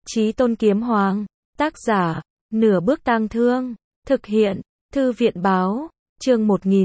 Chí Tôn Kiếm Hoàng. Tác giả, Nửa Bước Tang Thương. Thực hiện, Thư viện Báo. Chương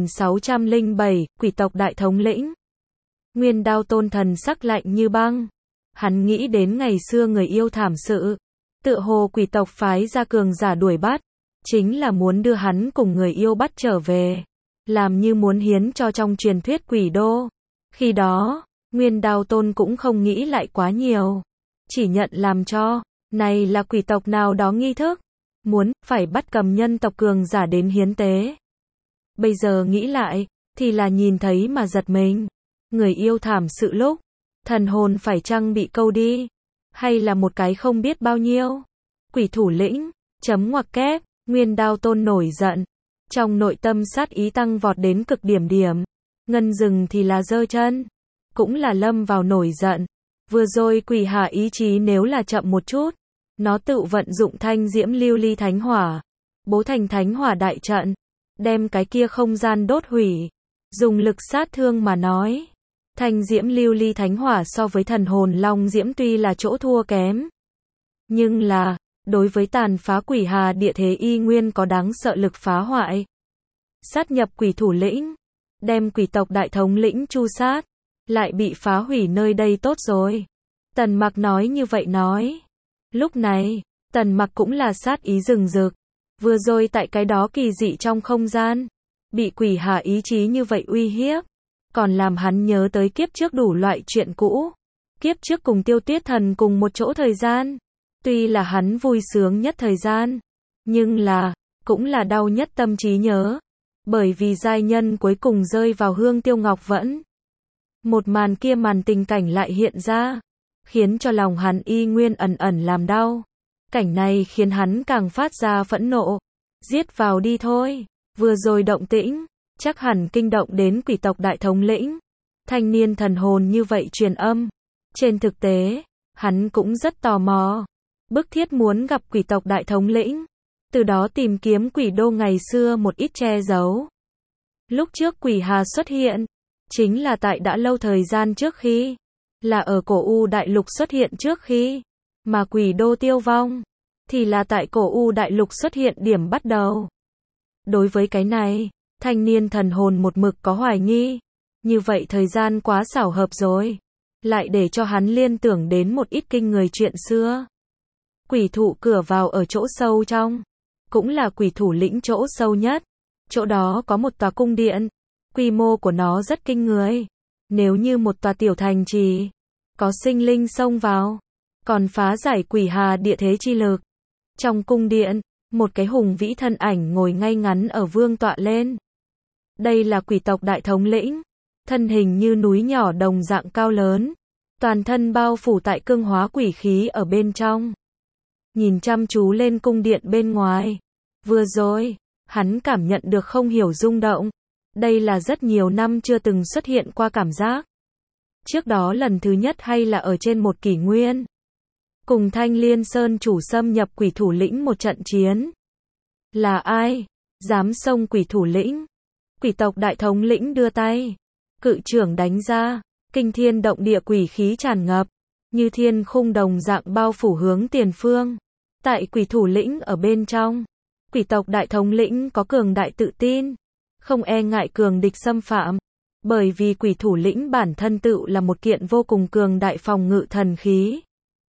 1607, Quỷ tộc đại thống lĩnh. Nguyên Đao Tôn thần sắc lạnh như băng. Hắn nghĩ đến ngày xưa người yêu thảm sự. Tựa hồ quỷ tộc phái ra cường giả đuổi bắt. Chính là muốn đưa hắn cùng người yêu bắt trở về. Làm như muốn hiến cho trong truyền thuyết quỷ đô. Khi đó, Nguyên Đao Tôn cũng không nghĩ lại quá nhiều. Chỉ nhận làm cho, này là quỷ tộc nào đó nghi thức. Muốn, phải bắt cầm nhân tộc cường giả đến hiến tế. Bây giờ nghĩ lại, thì là nhìn thấy mà giật mình. Người yêu thảm sự lúc, thần hồn phải chăng bị câu đi? Hay là một cái không biết bao nhiêu? Quỷ thủ lĩnh, chấm ngoặc kép, Nguyên Đao Tôn nổi giận. Trong nội tâm sát ý tăng vọt đến cực điểm. Ngân rừng thì là giơ chân. Cũng là lâm vào nổi giận. Vừa rồi quỷ hạ ý chí nếu là chậm một chút. Nó tự vận dụng thanh diễm lưu ly thánh hỏa. Bố thành thánh hỏa đại trận. Đem cái kia không gian đốt hủy. Dùng lực sát thương mà nói. Thanh diễm lưu ly thánh hỏa so với thần hồn long diễm tuy là chỗ thua kém. Nhưng là, đối với tàn phá quỷ hà địa thế y nguyên có đáng sợ lực phá hoại. Sát nhập quỷ thủ lĩnh. Đem quỷ tộc đại thống lĩnh chu sát. Lại bị phá hủy nơi đây tốt rồi. Tần Mặc nói như vậy nói. Lúc này, Tần Mặc cũng là sát ý rừng rực. Vừa rồi tại cái đó kỳ dị trong không gian. Bị quỷ hà ý chí như vậy uy hiếp. Còn làm hắn nhớ tới kiếp trước đủ loại chuyện cũ. Kiếp trước cùng Tiêu Tuyết Thần cùng một chỗ thời gian. Tuy là hắn vui sướng nhất thời gian. Nhưng là, cũng là đau nhất tâm trí nhớ. Bởi vì giai nhân cuối cùng rơi vào Hương Tiêu Ngọc Vẫn. Một màn kia màn tình cảnh lại hiện ra. Khiến cho lòng hắn y nguyên ẩn ẩn làm đau. Cảnh này khiến hắn càng phát ra phẫn nộ. Giết vào đi thôi. Vừa rồi động tĩnh, chắc hẳn kinh động đến quỷ tộc đại thống lĩnh. Thanh niên thần hồn như vậy truyền âm. Trên thực tế, hắn cũng rất tò mò. Bức thiết muốn gặp quỷ tộc đại thống lĩnh. Từ đó tìm kiếm quỷ đô ngày xưa một ít che giấu. Lúc trước quỷ hà xuất hiện, chính là tại đã lâu thời gian trước khi. Là ở cổ U đại lục xuất hiện trước khi. Mà quỷ đô tiêu vong, thì là tại cổ U đại lục xuất hiện điểm bắt đầu. Đối với cái này, thanh niên thần hồn một mực có hoài nghi. Như vậy thời gian quá xảo hợp rồi. Lại để cho hắn liên tưởng đến một ít kinh người chuyện xưa. Quỷ thụ cửa vào ở chỗ sâu trong. Cũng là quỷ thủ lĩnh chỗ sâu nhất. Chỗ đó có một tòa cung điện. Quy mô của nó rất kinh người. Nếu như một tòa tiểu thành trì. Có sinh linh xông vào. Còn phá giải quỷ hà địa thế chi lực. Trong cung điện, một cái hùng vĩ thân ảnh ngồi ngay ngắn ở vương tọa lên. Đây là quỷ tộc đại thống lĩnh. Thân hình như núi nhỏ đồng dạng cao lớn. Toàn thân bao phủ tại cương hóa quỷ khí ở bên trong. Nhìn chăm chú lên cung điện bên ngoài. Vừa rồi, hắn cảm nhận được không hiểu rung động. Đây là rất nhiều năm chưa từng xuất hiện qua cảm giác. Trước đó lần thứ nhất hay là ở trên một kỷ nguyên. Cùng Thanh Liên Sơn chủ xâm nhập quỷ thủ lĩnh một trận chiến. Là ai? Dám xông quỷ thủ lĩnh? Quỷ tộc đại thống lĩnh đưa tay. Cự trưởng đánh ra. Kinh thiên động địa quỷ khí tràn ngập. Như thiên khung đồng dạng bao phủ hướng tiền phương. Tại quỷ thủ lĩnh ở bên trong. Quỷ tộc đại thống lĩnh có cường đại tự tin. Không e ngại cường địch xâm phạm. Bởi vì quỷ thủ lĩnh bản thân tự là một kiện vô cùng cường đại phòng ngự thần khí.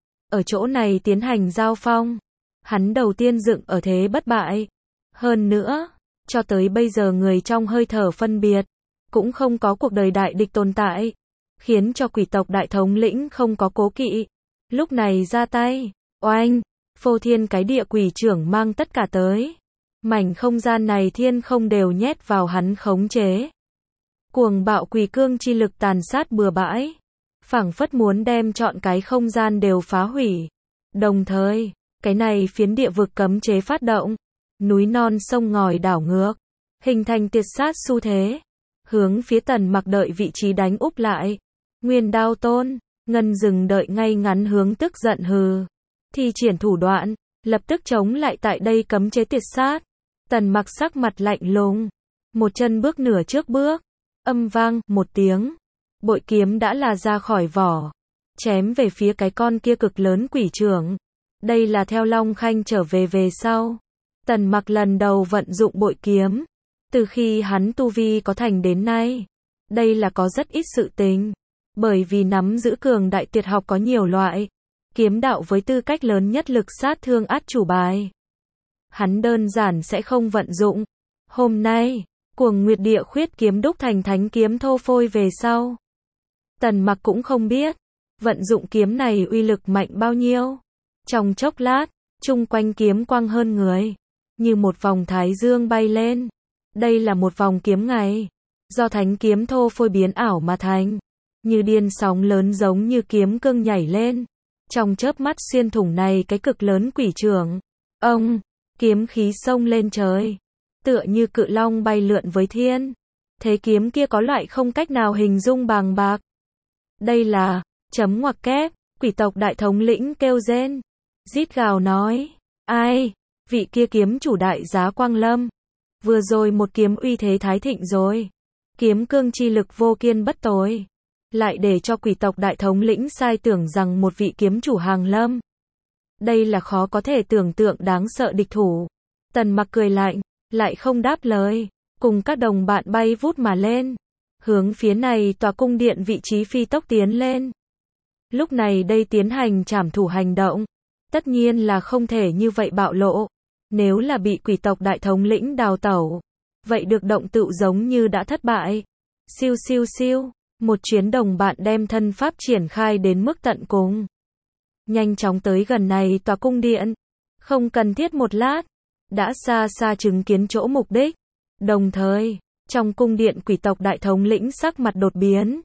Ở chỗ này tiến hành giao phong. Hắn đầu tiên dựng ở thế bất bại. Hơn nữa, cho tới bây giờ người trong hơi thở phân biệt. Cũng không có cuộc đời đại địch tồn tại. Khiến cho quỷ tộc đại thống lĩnh không có cố kỵ. Lúc này ra tay. Oanh, phô thiên cái địa quỷ trưởng mang tất cả tới. Mảnh không gian này thiên không đều nhét vào hắn khống chế. Cuồng bạo quỷ cương chi lực tàn sát bừa bãi. Phảng phất muốn đem trọn cái không gian đều phá hủy. Đồng thời, cái này phiến địa vực cấm chế phát động. Núi non sông ngòi đảo ngược. Hình thành tiệt sát xu thế. Hướng phía Tần Mặc đợi vị trí đánh úp lại. Nguyên Đao Tôn, Ngân rừng đợi ngay ngắn hướng tức giận hừ. Thi triển thủ đoạn, lập tức chống lại tại đây cấm chế tiệt sát. Tần Mặc sắc mặt lạnh lùng. Một chân bước nửa trước bước. Âm vang, một tiếng. Bội kiếm đã là ra khỏi vỏ. Chém về phía cái con kia cực lớn quỷ trưởng. Đây là theo Long Khanh trở về sau. Tần Mặc lần đầu vận dụng bội kiếm. Từ khi hắn tu vi có thành đến nay. Đây là có rất ít sự tình. Bởi vì nắm giữ cường đại tuyệt học có nhiều loại. Kiếm đạo với tư cách lớn nhất lực sát thương át chủ bài. Hắn đơn giản sẽ không vận dụng. Hôm nay, Cuồng Nguyệt Địa Khuyết kiếm đúc thành thánh kiếm thô phôi về sau. Tần Mặc cũng không biết. Vận dụng kiếm này uy lực mạnh bao nhiêu. Trong chốc lát, chung quanh kiếm quang hơn người. Như một vòng thái dương bay lên. Đây là một vòng kiếm ngày. Do thánh kiếm thô phôi biến ảo mà thành. Như điên sóng lớn giống như kiếm cương nhảy lên. Trong chớp mắt xuyên thủng này cái cực lớn quỷ trưởng. Ông, kiếm khí xông lên trời. Tựa như cự long bay lượn với thiên. Thế kiếm kia có loại không cách nào hình dung bàng bạc. Đây là, chấm ngoặc kép, quỷ tộc đại thống lĩnh kêu rên. Rít gào nói, ai, vị kia kiếm chủ đại giá Quang Lâm. Vừa rồi một kiếm uy thế thái thịnh rồi. Kiếm cương chi lực vô kiên bất tồi. Lại để cho quỷ tộc đại thống lĩnh sai tưởng rằng một vị kiếm chủ hàng lâm. Đây là khó có thể tưởng tượng đáng sợ địch thủ. Tần Mặc cười lạnh, lại không đáp lời, cùng các đồng bạn bay vút mà lên. Hướng phía này tòa cung điện vị trí phi tốc tiến lên. Lúc này đây tiến hành trảm thủ hành động. Tất nhiên là không thể như vậy bạo lộ. Nếu là bị quỷ tộc đại thống lĩnh đào tẩu. Vậy được động tựu giống như đã thất bại. Siêu siêu siêu. Một chuyến đồng bạn đem thân pháp triển khai đến mức tận cùng. Nhanh chóng tới gần này tòa cung điện. Không cần thiết một lát. Đã xa xa chứng kiến chỗ mục đích. Đồng thời, trong cung điện quỷ tộc đại thống lĩnh sắc mặt đột biến.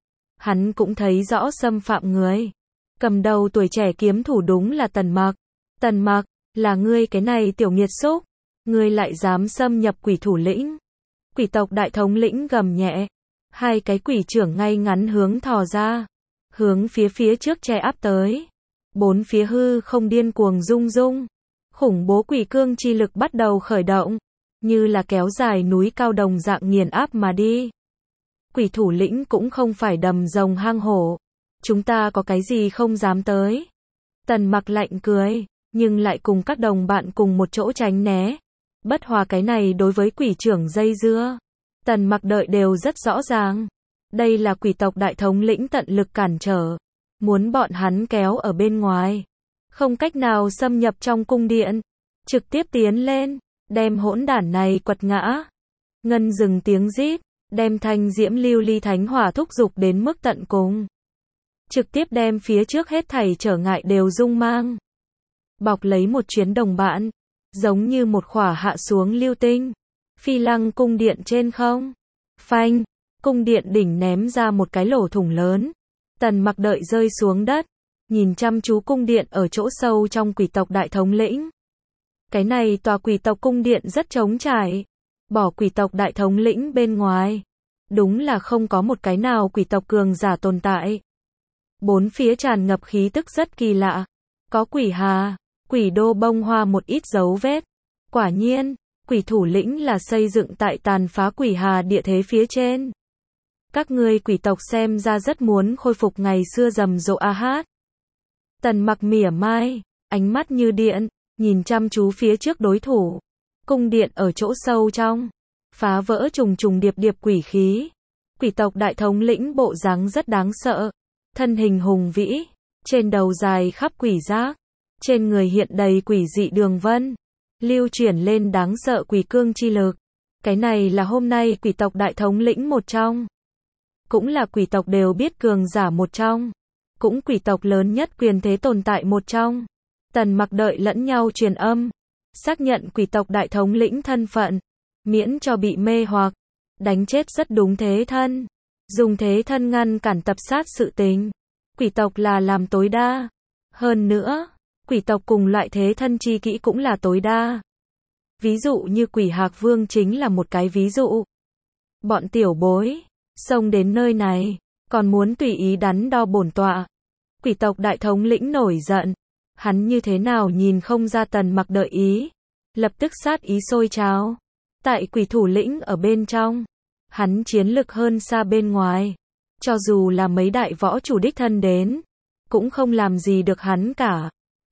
Hắn cũng thấy rõ xâm phạm người. Cầm đầu tuổi trẻ kiếm thủ đúng là Tần Mặc. Tần Mặc, là ngươi cái này tiểu nghiệt xúc. Ngươi lại dám xâm nhập quỷ thủ lĩnh. Quỷ tộc đại thống lĩnh gầm nhẹ. Hai cái quỷ trưởng ngay ngắn hướng thò ra. Hướng phía trước che áp tới. Bốn phía hư không điên cuồng rung rung. Khủng bố quỷ cương chi lực bắt đầu khởi động. Như là kéo dài núi cao đồng dạng nghiền áp mà đi. Quỷ thủ lĩnh cũng không phải đầm rồng hang hổ. Chúng ta có cái gì không dám tới. Tần Mặc lạnh cười, nhưng lại cùng các đồng bạn cùng một chỗ tránh né. Bất hòa cái này đối với quỷ trưởng dây dưa. Tần Mặc đợi đều rất rõ ràng. Đây là quỷ tộc đại thống lĩnh tận lực cản trở. Muốn bọn hắn kéo ở bên ngoài. Không cách nào xâm nhập trong cung điện. Trực tiếp tiến lên. Đem hỗn đản này quật ngã. Ngân dừng tiếng rít. Đem thanh diễm lưu ly thánh hỏa thúc dục đến mức tận cùng. Trực tiếp đem phía trước hết thảy trở ngại đều rung mang. Bọc lấy một chuyến đồng bạn. Giống như một khỏa hạ xuống lưu tinh. Phi lăng cung điện trên không. Phanh. Cung điện đỉnh ném ra một cái lỗ thủng lớn. Tần Mặc đợi rơi xuống đất. Nhìn chăm chú cung điện ở chỗ sâu trong quỷ tộc đại thống lĩnh. Cái này tòa quỷ tộc cung điện rất trống trải. Bỏ quỷ tộc đại thống lĩnh bên ngoài. Đúng là không có một cái nào quỷ tộc cường giả tồn tại. Bốn phía tràn ngập khí tức rất kỳ lạ. Có quỷ hà, quỷ đô bông hoa một ít dấu vết. Quả nhiên, quỷ thủ lĩnh là xây dựng tại tàn phá quỷ hà địa thế phía trên. Các ngươi quỷ tộc xem ra rất muốn khôi phục ngày xưa rầm rộ a hát. Tần Mặc mỉa mai, ánh mắt như điện, nhìn chăm chú phía trước đối thủ. Cung điện ở chỗ sâu trong, phá vỡ trùng trùng điệp điệp quỷ khí. Quỷ tộc đại thống lĩnh bộ dáng rất đáng sợ. Thân hình hùng vĩ, trên đầu dài khắp quỷ giác. Trên người hiện đầy quỷ dị đường vân. Lưu chuyển lên đáng sợ quỷ cương chi lực. Cái này là hôm nay quỷ tộc đại thống lĩnh một trong. Cũng là quỷ tộc đều biết cường giả một trong. Cũng quỷ tộc lớn nhất quyền thế tồn tại một trong. Tần Mặc đợi lẫn nhau truyền âm. Xác nhận quỷ tộc đại thống lĩnh thân phận. Miễn cho bị mê hoặc. Đánh chết rất đúng thế thân. Dùng thế thân ngăn cản tập sát sự tình. Quỷ tộc là làm tối đa. Hơn nữa, quỷ tộc cùng loại thế thân chi kỹ cũng là tối đa. Ví dụ như quỷ hạc vương chính là một cái ví dụ. Bọn tiểu bối, xông đến nơi này, còn muốn tùy ý đắn đo bổn tọa. Quỷ tộc đại thống lĩnh nổi giận. Hắn như thế nào nhìn không ra Tần Mặc đợi ý. Lập tức sát ý sôi trào. Tại quỷ thủ lĩnh ở bên trong. Hắn chiến lực hơn xa bên ngoài. Cho dù là mấy đại võ chủ đích thân đến. Cũng không làm gì được hắn cả.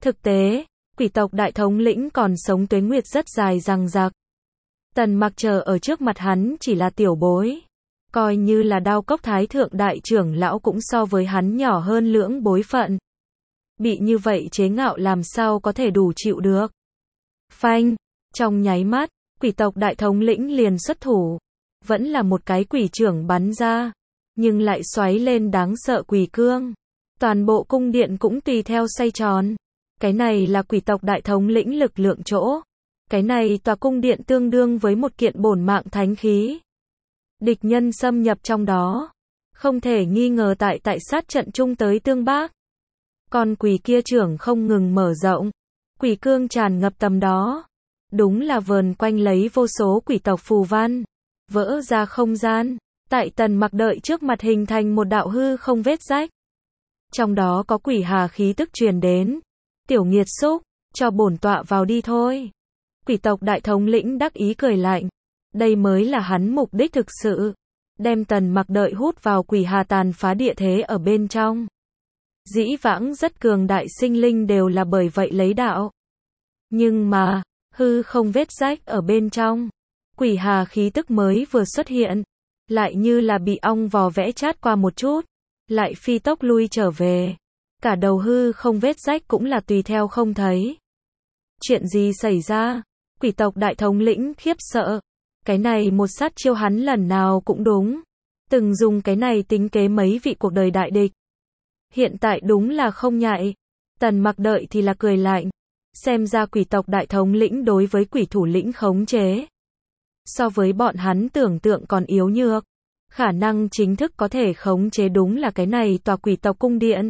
Thực tế, quỷ tộc đại thống lĩnh còn sống tuế nguyệt rất dài dằng dặc. Tần Mặc chờ ở trước mặt hắn chỉ là tiểu bối. Coi như là Đao Cốc Thái Thượng Đại trưởng lão cũng so với hắn nhỏ hơn lưỡng bối phận. Bị như vậy chế ngạo làm sao có thể đủ chịu được. Phanh, trong nháy mắt, quỷ tộc đại thống lĩnh liền xuất thủ. Vẫn là một cái quỷ trưởng bắn ra, nhưng lại xoáy lên đáng sợ quỷ cương. Toàn bộ cung điện cũng tùy theo xoay tròn. Cái này là quỷ tộc đại thống lĩnh lực lượng chỗ. Cái này tòa cung điện tương đương với một kiện bổn mạng thánh khí. Địch nhân xâm nhập trong đó, không thể nghi ngờ tại sát trận chung tới tương bác. Còn quỷ kia trưởng không ngừng mở rộng, quỷ cương tràn ngập tầm đó. Đúng là vờn quanh lấy vô số quỷ tộc phù văn, vỡ ra không gian, tại Tần Mặc đợi trước mặt hình thành một đạo hư không vết rách. Trong đó có quỷ hà khí tức truyền đến. Tiểu nghiệt xúc, cho bổn tọa vào đi thôi. Quỷ tộc đại thống lĩnh đắc ý cười lạnh. Đây mới là hắn mục đích thực sự. Đem Tần Mặc đợi hút vào quỷ hà tàn phá địa thế ở bên trong. Dĩ vãng rất cường đại sinh linh đều là bởi vậy lấy đạo. Nhưng mà, hư không vết rách ở bên trong. Quỷ hà khí tức mới vừa xuất hiện. Lại như là bị ong vò vẽ chát qua một chút. Lại phi tốc lui trở về. Cả đầu hư không vết rách cũng là tùy theo không thấy. Chuyện gì xảy ra? Quỷ tộc đại thống lĩnh khiếp sợ. Cái này một sát chiêu hắn lần nào cũng đúng. Từng dùng cái này tính kế mấy vị cuộc đời đại địch. Hiện tại đúng là không nhạy. Tần Mặc đợi thì là cười lạnh. Xem ra quỷ tộc đại thống lĩnh đối với quỷ thủ lĩnh khống chế. So với bọn hắn tưởng tượng còn yếu nhược. Khả năng chính thức có thể khống chế đúng là cái này tòa quỷ tộc cung điện.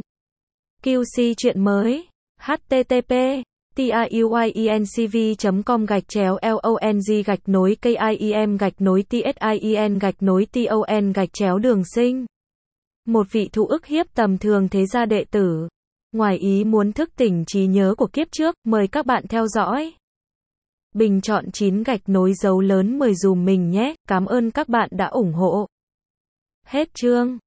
QC chuyện mới. http tiuyenc.com/long-KIEM-TSIEN-TON Đường Sinh. Một vị thụ ức hiếp tầm thường thế gia đệ tử. Ngoài ý muốn thức tỉnh trí nhớ của kiếp trước, mời các bạn theo dõi. Bình chọn 9 dấu lớn 10 dùm mình nhé, cảm ơn các bạn đã ủng hộ. Hết chương.